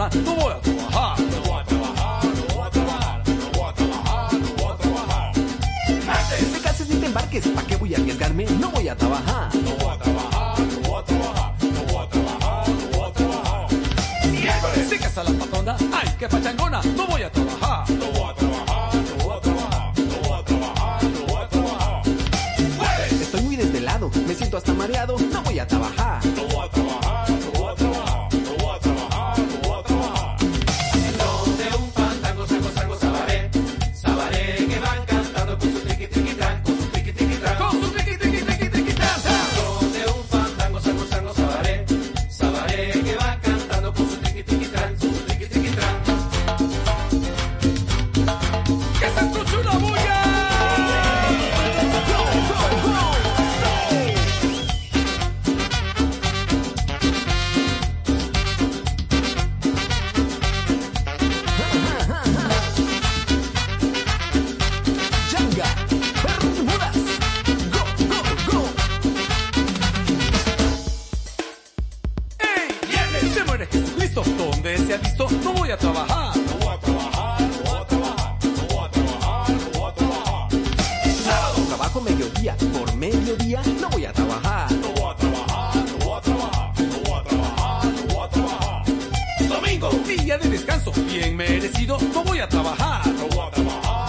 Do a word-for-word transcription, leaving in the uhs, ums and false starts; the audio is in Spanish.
Patagona, no voy a trabajar. No voy a trabajar, no voy a trabajar, no voy a trabajar, no voy a trabajar. Martes. Te cases ni te embarques, ¿pa' qué voy a arriesgarme? No voy a trabajar. No voy a trabajar, no voy a trabajar, no voy a trabajar, no voy a trabajar. Miércoles. Se casa la patrona, ay, qué pachangona, no voy a trabajar. No voy a trabajar, no voy a trabajar, no voy a trabajar, no voy a trabajar. Jueves. Estoy muy desvelado, me siento hasta mareado, no voy a trabajar. No voy a trabajar, no voy a trabajar, no voy a trabajar, no voy a trabajar. Donde un fandango, salgo, salgo, sabaré, sabaré que van cantando con su triqui, triqui, tran, con su triqui, triqui, tran, con su triqui, triqui, triqui, triqui, tran, tran. Donde un fandango, salgo, salgo, sabaré, sabaré que van cantando con su triqui, triqui, tran, con su triqui, triqui, tran. ¡Que se escuche una bulla! Donde se ha visto, no voy a trabajar. No voy a trabajar, no voy a trabajar, no voy a trabajar, no voy a trabajar. Sábado, trabajo mediodía, por mediodía no voy a trabajar. No voy a trabajar, no voy a trabajar, no voy a trabajar, no voy a trabajar. Domingo, día de descanso, bien merecido, no voy a trabajar. No voy a trabajar.